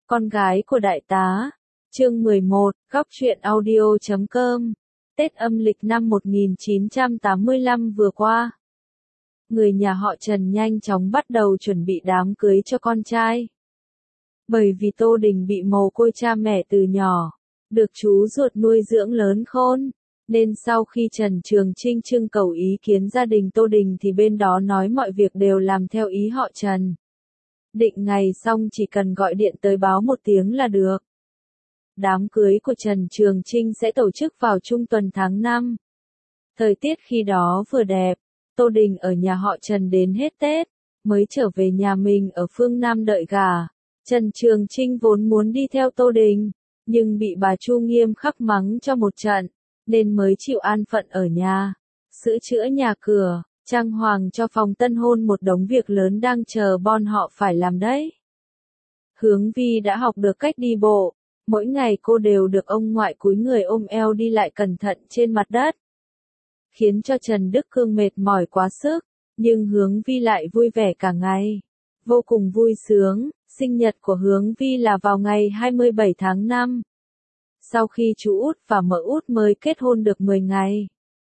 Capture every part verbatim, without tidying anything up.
Con gái của đại tá. Chương mười một, góc truyện audio chấm com. Tết âm lịch năm một nghìn chín trăm tám mươi lăm vừa qua. Người nhà họ Trần nhanh chóng bắt đầu chuẩn bị đám cưới cho con trai. Bởi vì Tô Đình bị mồ côi cha mẹ từ nhỏ, được chú ruột nuôi dưỡng lớn khôn, nên sau khi Trần Trường Chinh trưng cầu ý kiến gia đình Tô Đình thì bên đó nói mọi việc đều làm theo ý họ Trần. Định ngày xong chỉ cần gọi điện tới báo một tiếng là được. Đám cưới của Trần Trường Chinh sẽ tổ chức vào trung tuần tháng năm. Thời tiết khi đó vừa đẹp, Tô Đình ở nhà họ Trần đến hết Tết, mới trở về nhà mình ở phương Nam đợi gả. Trần Trường Chinh vốn muốn đi theo Tô Đình, nhưng bị bà Chu nghiêm khắc mắng cho một trận, nên mới chịu an phận ở nhà, sửa chữa nhà cửa, trang hoàng cho phòng tân hôn, một đống việc lớn đang chờ bọn họ phải làm đấy. Hướng Vi đã học được cách đi bộ, mỗi ngày cô đều được ông ngoại cúi người ôm eo đi lại cẩn thận trên mặt đất, khiến cho Trần Đức Cương mệt mỏi quá sức, nhưng Hướng Vi lại vui vẻ cả ngày, vô cùng vui sướng. Sinh nhật của Hướng Vi là vào ngày hai mươi bảy tháng năm. Sau khi chú út và mợ út mới kết hôn được mười ngày,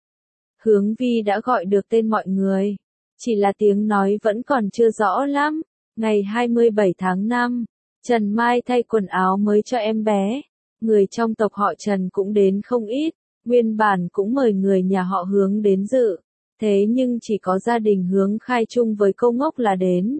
Hướng Vi đã gọi được tên mọi người, chỉ là tiếng nói vẫn còn chưa rõ lắm. Ngày hai mươi bảy tháng năm, Trần Mai thay quần áo mới cho em bé. Người trong tộc họ Trần cũng đến không ít, nguyên bản cũng mời người nhà họ Hướng đến dự, thế nhưng chỉ có gia đình Hướng Khai chung với cô Ngốc là đến.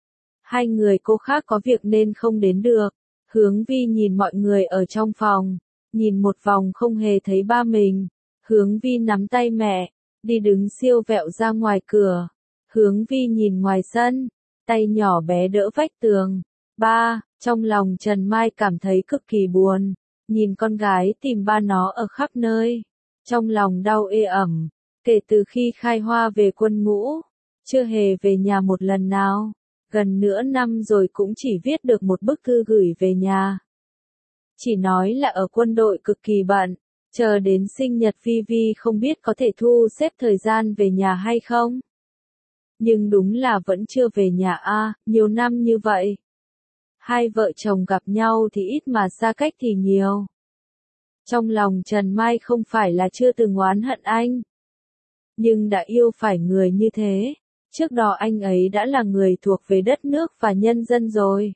Hai người cô khác có việc nên không đến được. Hướng Vi nhìn mọi người ở trong phòng, nhìn một vòng không hề thấy ba mình. Hướng Vi nắm tay mẹ, đi đứng siêu vẹo ra ngoài cửa. Hướng Vi nhìn ngoài sân, tay nhỏ bé đỡ vách tường. Ba, trong lòng Trần Mai cảm thấy cực kỳ buồn, nhìn con gái tìm ba nó ở khắp nơi. Trong lòng đau ê ẩm, kể từ khi Khai Hoa về quân ngũ, chưa hề về nhà một lần nào. Gần nửa năm rồi cũng chỉ viết được một bức thư gửi về nhà. Chỉ nói là ở quân đội cực kỳ bận, chờ đến sinh nhật Vi Vi không biết có thể thu xếp thời gian về nhà hay không. Nhưng đúng là vẫn chưa về nhà a, nhiều năm như vậy. Hai vợ chồng gặp nhau thì ít mà xa cách thì nhiều. Trong lòng Trần Mai không phải là chưa từng oán hận anh, nhưng đã yêu phải người như thế. Trước đó anh ấy đã là người thuộc về đất nước và nhân dân rồi.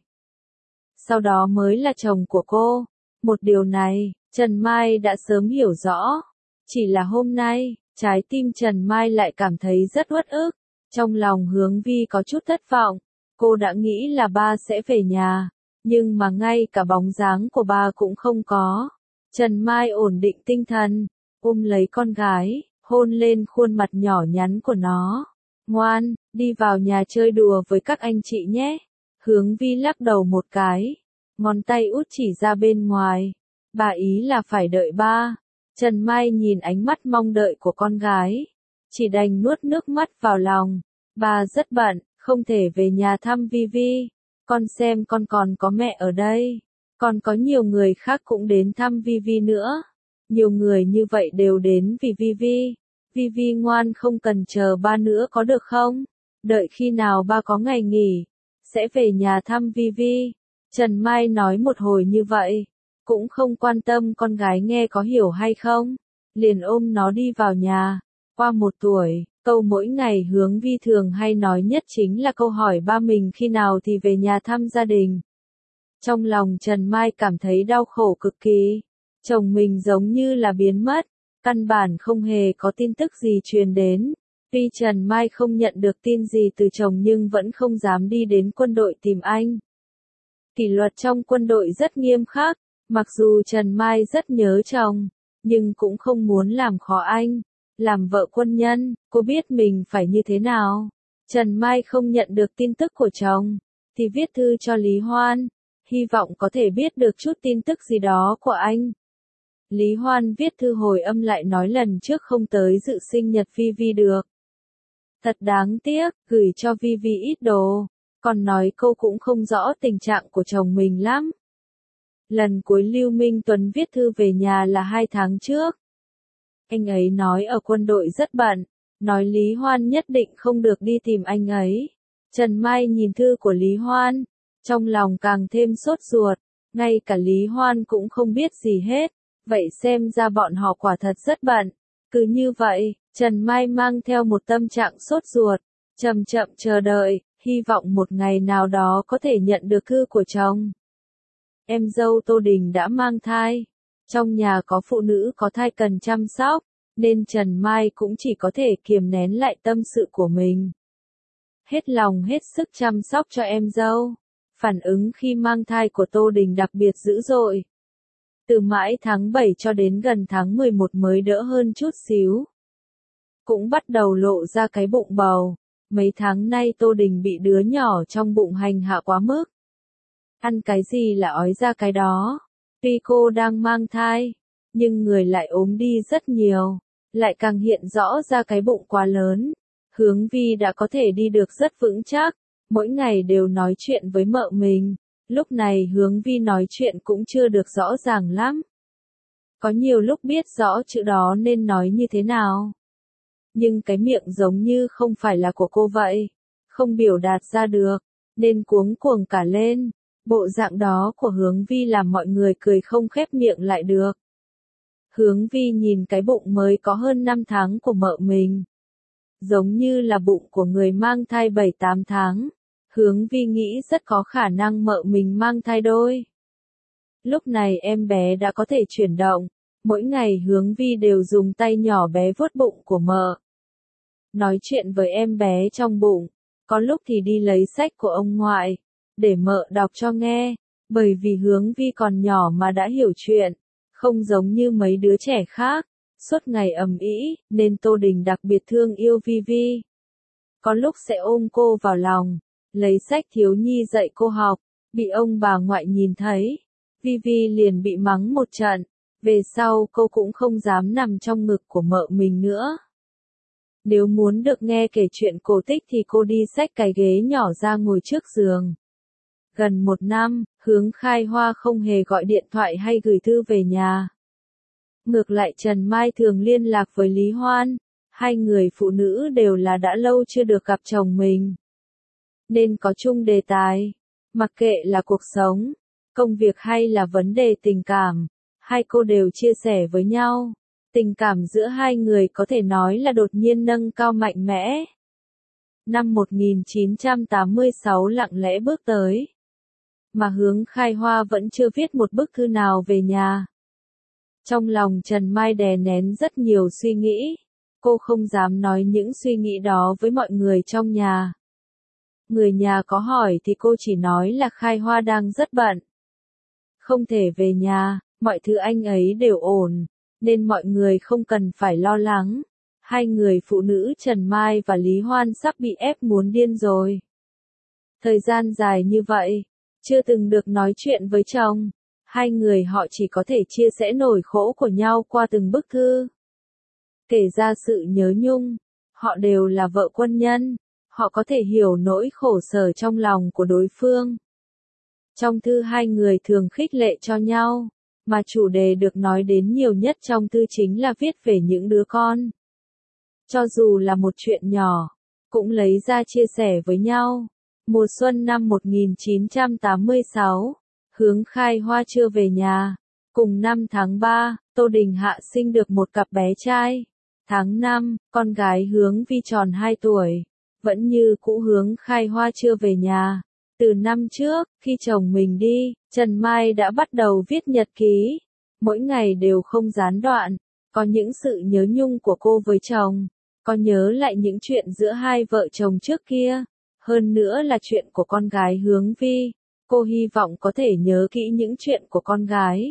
Sau đó mới là chồng của cô. Một điều này, Trần Mai đã sớm hiểu rõ. Chỉ là hôm nay, trái tim Trần Mai lại cảm thấy rất uất ức. Trong lòng Hướng Vi có chút thất vọng. Cô đã nghĩ là ba sẽ về nhà, nhưng mà ngay cả bóng dáng của ba cũng không có. Trần Mai ổn định tinh thần, ôm lấy con gái, hôn lên khuôn mặt nhỏ nhắn của nó. Ngoan, đi vào nhà chơi đùa với các anh chị nhé. Hướng Vi lắc đầu một cái, ngón tay út chỉ ra bên ngoài. Bà ý là phải đợi ba. Trần Mai nhìn ánh mắt mong đợi của con gái, chỉ đành nuốt nước mắt vào lòng. Ba rất bận, không thể về nhà thăm Vi Vi. Con xem con còn có mẹ ở đây. Còn có nhiều người khác cũng đến thăm Vi Vi nữa. Nhiều người như vậy đều đến vì Vi Vi. Vi Vi ngoan, không cần chờ ba nữa có được không? Đợi khi nào ba có ngày nghỉ, sẽ về nhà thăm Vi Vi. Trần Mai nói một hồi như vậy, cũng không quan tâm con gái nghe có hiểu hay không. Liền ôm nó đi vào nhà. Qua một tuổi, câu mỗi ngày Hướng Vi thường hay nói nhất chính là câu hỏi ba mình khi nào thì về nhà thăm gia đình. Trong lòng Trần Mai cảm thấy đau khổ cực kỳ. Chồng mình giống như là biến mất. Căn bản không hề có tin tức gì truyền đến. Tuy Trần Mai không nhận được tin gì từ chồng nhưng vẫn không dám đi đến quân đội tìm anh. Kỷ luật trong quân đội rất nghiêm khắc, mặc dù Trần Mai rất nhớ chồng, nhưng cũng không muốn làm khó anh. Làm vợ quân nhân, cô biết mình phải như thế nào. Trần Mai không nhận được tin tức của chồng, thì viết thư cho Lý Hoan, hy vọng có thể biết được chút tin tức gì đó của anh. Lý Hoan viết thư hồi âm lại nói lần trước không tới dự sinh nhật Vi Vi được. Thật đáng tiếc, gửi cho Vi Vi ít đồ, còn nói cô cũng không rõ tình trạng của chồng mình lắm. Lần cuối Lưu Minh Tuấn viết thư về nhà là hai tháng trước. Anh ấy nói ở quân đội rất bận, nói Lý Hoan nhất định không được đi tìm anh ấy. Trần Mai nhìn thư của Lý Hoan, trong lòng càng thêm sốt ruột. Ngay cả Lý Hoan cũng không biết gì hết, vậy xem ra bọn họ quả thật rất bận. Cứ như vậy, Trần Mai mang theo một tâm trạng sốt ruột, chậm chậm chờ đợi, hy vọng một ngày nào đó có thể nhận được thư của chồng. Em dâu Tô Đình đã mang thai. Trong nhà có phụ nữ có thai cần chăm sóc, nên Trần Mai cũng chỉ có thể kiềm nén lại tâm sự của mình. Hết lòng hết sức chăm sóc cho em dâu. Phản ứng khi mang thai của Tô Đình đặc biệt dữ dội. Từ mãi tháng bảy cho đến gần tháng mười một mới đỡ hơn chút xíu. Cũng bắt đầu lộ ra cái bụng bầu. Mấy tháng nay Tô Đình bị đứa nhỏ trong bụng hành hạ quá mức. Ăn cái gì là ói ra cái đó. Tuy cô đang mang thai, nhưng người lại ốm đi rất nhiều, lại càng hiện rõ ra cái bụng quá lớn. Hướng Vi đã có thể đi được rất vững chắc, mỗi ngày đều nói chuyện với mợ mình. Lúc này Hướng Vi nói chuyện cũng chưa được rõ ràng lắm. Có nhiều lúc biết rõ chữ đó nên nói như thế nào. Nhưng cái miệng giống như không phải là của cô vậy, không biểu đạt ra được, nên cuống cuồng cả lên. Bộ dạng đó của Hướng Vi làm mọi người cười không khép miệng lại được. Hướng Vi nhìn cái bụng mới có hơn năm tháng của mợ mình. Giống như là bụng của người mang thai bảy tám tháng. Hướng Vi nghĩ rất có khả năng mợ mình mang thai đôi. Lúc này em bé đã có thể chuyển động. Mỗi ngày Hướng Vi đều dùng tay nhỏ bé vuốt bụng của mợ. Nói chuyện với em bé trong bụng. Có lúc thì đi lấy sách của ông ngoại. Để mợ đọc cho nghe, bởi vì Hướng Vi còn nhỏ mà đã hiểu chuyện, không giống như mấy đứa trẻ khác, suốt ngày ầm ĩ, nên Tô Đình đặc biệt thương yêu Vi Vi. Có lúc sẽ ôm cô vào lòng, lấy sách thiếu nhi dạy cô học, bị ông bà ngoại nhìn thấy, Vi Vi liền bị mắng một trận, về sau cô cũng không dám nằm trong ngực của mợ mình nữa. Nếu muốn được nghe kể chuyện cổ tích thì cô đi xách cái ghế nhỏ ra ngồi trước giường. Gần một năm, Hướng Khai Hoa không hề gọi điện thoại hay gửi thư về nhà. Ngược lại Trần Mai thường liên lạc với Lý Hoan, hai người phụ nữ đều là đã lâu chưa được gặp chồng mình. Nên có chung đề tài, mặc kệ là cuộc sống, công việc hay là vấn đề tình cảm, hai cô đều chia sẻ với nhau. Tình cảm giữa hai người có thể nói là đột nhiên nâng cao mạnh mẽ. Năm một nghìn chín trăm tám mươi sáu lặng lẽ bước tới. Mà Hướng Khai Hoa vẫn chưa viết một bức thư nào về nhà. Trong lòng Trần Mai đè nén rất nhiều suy nghĩ. Cô không dám nói những suy nghĩ đó với mọi người trong nhà. Người nhà có hỏi thì cô chỉ nói là Khai Hoa đang rất bận. Không thể về nhà, mọi thứ anh ấy đều ổn, nên mọi người không cần phải lo lắng. Hai người phụ nữ Trần Mai và Lý Hoan sắp bị ép muốn điên rồi. Thời gian dài như vậy, chưa từng được nói chuyện với chồng, hai người họ chỉ có thể chia sẻ nỗi khổ của nhau qua từng bức thư. Kể ra sự nhớ nhung, họ đều là vợ quân nhân, họ có thể hiểu nỗi khổ sở trong lòng của đối phương. Trong thư hai người thường khích lệ cho nhau, mà chủ đề được nói đến nhiều nhất trong thư chính là viết về những đứa con. Cho dù là một chuyện nhỏ, cũng lấy ra chia sẻ với nhau. Mùa xuân năm một nghìn chín trăm tám mươi sáu, Hướng Khai Hoa chưa về nhà. Cùng năm tháng ba, Tô Đình Hạ sinh được một cặp bé trai. Tháng năm, con gái Hướng Vi tròn hai tuổi. Vẫn như cũ Hướng Khai Hoa chưa về nhà. Từ năm trước, khi chồng mình đi, Trần Mai đã bắt đầu viết nhật ký. Mỗi ngày đều không gián đoạn. Có những sự nhớ nhung của cô với chồng. Có nhớ lại những chuyện giữa hai vợ chồng trước kia. Hơn nữa là chuyện của con gái Hướng Vi. Cô hy vọng có thể nhớ kỹ những chuyện của con gái.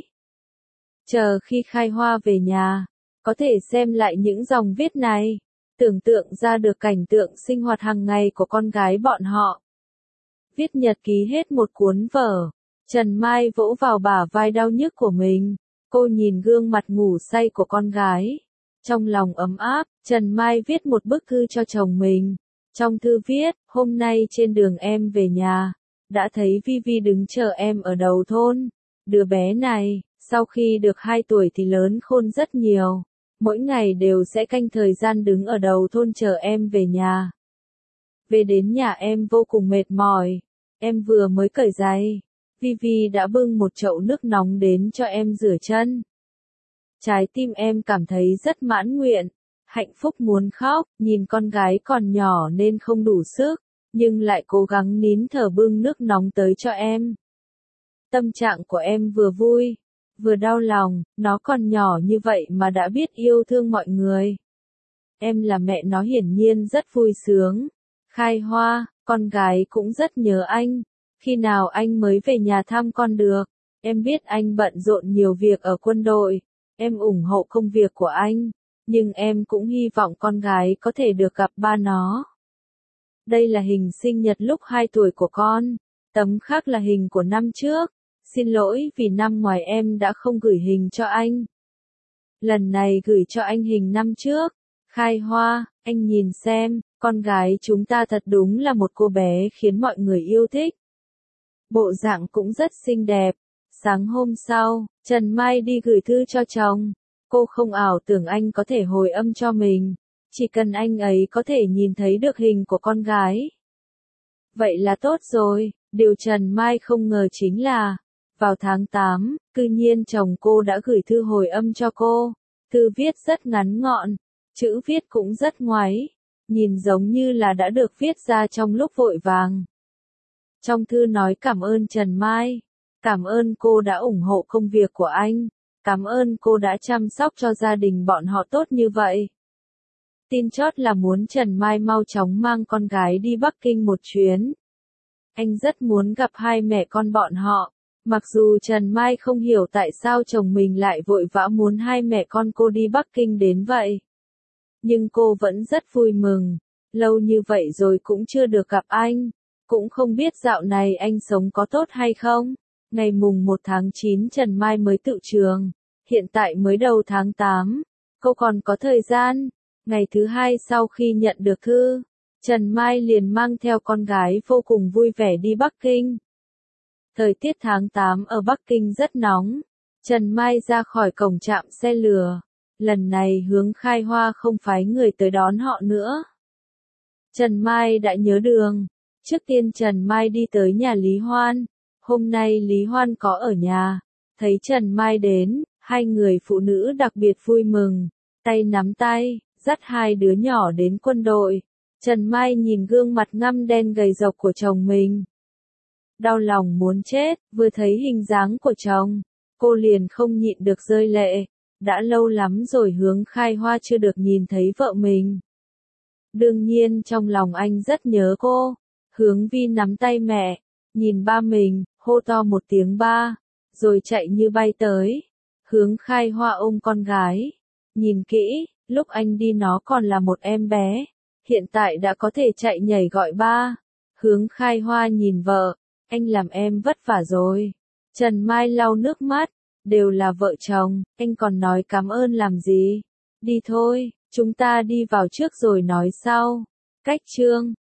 Chờ khi Khai Hoa về nhà, có thể xem lại những dòng viết này, tưởng tượng ra được cảnh tượng sinh hoạt hàng ngày của con gái bọn họ. Viết nhật ký hết một cuốn vở, Trần Mai vỗ vào bả vai đau nhức của mình, cô nhìn gương mặt ngủ say của con gái. Trong lòng ấm áp, Trần Mai viết một bức thư cho chồng mình. Trong thư viết, hôm nay trên đường em về nhà, đã thấy Vi Vi đứng chờ em ở đầu thôn. Đứa bé này, sau khi được hai tuổi thì lớn khôn rất nhiều. Mỗi ngày đều sẽ canh thời gian đứng ở đầu thôn chờ em về nhà. Về đến nhà em vô cùng mệt mỏi. Em vừa mới cởi giày. Vivi đã bưng một chậu nước nóng đến cho em rửa chân. Trái tim em cảm thấy rất mãn nguyện, hạnh phúc muốn khóc, nhìn con gái còn nhỏ nên không đủ sức, nhưng lại cố gắng nín thở bưng nước nóng tới cho em. Tâm trạng của em vừa vui, vừa đau lòng, nó còn nhỏ như vậy mà đã biết yêu thương mọi người. Em là mẹ nó hiển nhiên rất vui sướng. Khai Hoa, con gái cũng rất nhớ anh. Khi nào anh mới về nhà thăm con được? Em biết anh bận rộn nhiều việc ở quân đội. Em ủng hộ công việc của anh. Nhưng em cũng hy vọng con gái có thể được gặp ba nó. Đây là hình sinh nhật lúc hai tuổi của con. Tấm khác là hình của năm trước. Xin lỗi vì năm ngoài em đã không gửi hình cho anh. Lần này gửi cho anh hình năm trước. Khai Hoa, anh nhìn xem, con gái chúng ta thật đúng là một cô bé khiến mọi người yêu thích. Bộ dạng cũng rất xinh đẹp. Sáng hôm sau, Trần Mai đi gửi thư cho chồng. Cô không ảo tưởng anh có thể hồi âm cho mình. Chỉ cần anh ấy có thể nhìn thấy được hình của con gái. Vậy là tốt rồi, điều Trần Mai không ngờ chính là, vào tháng tám, cư nhiên chồng cô đã gửi thư hồi âm cho cô. Thư viết rất ngắn gọn, chữ viết cũng rất ngoáy, nhìn giống như là đã được viết ra trong lúc vội vàng. Trong thư nói cảm ơn Trần Mai, cảm ơn cô đã ủng hộ công việc của anh, cảm ơn cô đã chăm sóc cho gia đình bọn họ tốt như vậy. Tin chót là muốn Trần Mai mau chóng mang con gái đi Bắc Kinh một chuyến. Anh rất muốn gặp hai mẹ con bọn họ, mặc dù Trần Mai không hiểu tại sao chồng mình lại vội vã muốn hai mẹ con cô đi Bắc Kinh đến vậy. Nhưng cô vẫn rất vui mừng, lâu như vậy rồi cũng chưa được gặp anh, cũng không biết dạo này anh sống có tốt hay không. Ngày mùng một tháng chín Trần Mai mới tựu trường, hiện tại mới đầu tháng tám, cô còn có thời gian. Ngày thứ hai sau khi nhận được thư, Trần Mai liền mang theo con gái vô cùng vui vẻ đi Bắc Kinh. Thời tiết tháng tám ở Bắc Kinh rất nóng, Trần Mai ra khỏi cổng trạm xe lửa, lần này hướng Khai Hoa không phái người tới đón họ nữa. Trần Mai đã nhớ đường, trước tiên Trần Mai đi tới nhà Lý Hoan, hôm nay Lý Hoan có ở nhà, thấy Trần Mai đến, hai người phụ nữ đặc biệt vui mừng, tay nắm tay, dắt hai đứa nhỏ đến quân đội. Trần Mai nhìn gương mặt ngăm đen gầy rộc của chồng mình. Đau lòng muốn chết, vừa thấy hình dáng của chồng, cô liền không nhịn được rơi lệ. Đã lâu lắm rồi hướng Khai Hoa chưa được nhìn thấy vợ mình. Đương nhiên trong lòng anh rất nhớ cô. Hướng Vi nắm tay mẹ, nhìn ba mình, hô to một tiếng ba, rồi chạy như bay tới. Hướng Khai Hoa ôm con gái. Nhìn kỹ, lúc anh đi nó còn là một em bé. Hiện tại đã có thể chạy nhảy gọi ba. Hướng Khai Hoa nhìn vợ, anh làm em vất vả rồi. Trần Mai lau nước mắt, đều là vợ chồng, anh còn nói cảm ơn làm gì. Đi thôi, chúng ta đi vào trước rồi nói sau. Cách chương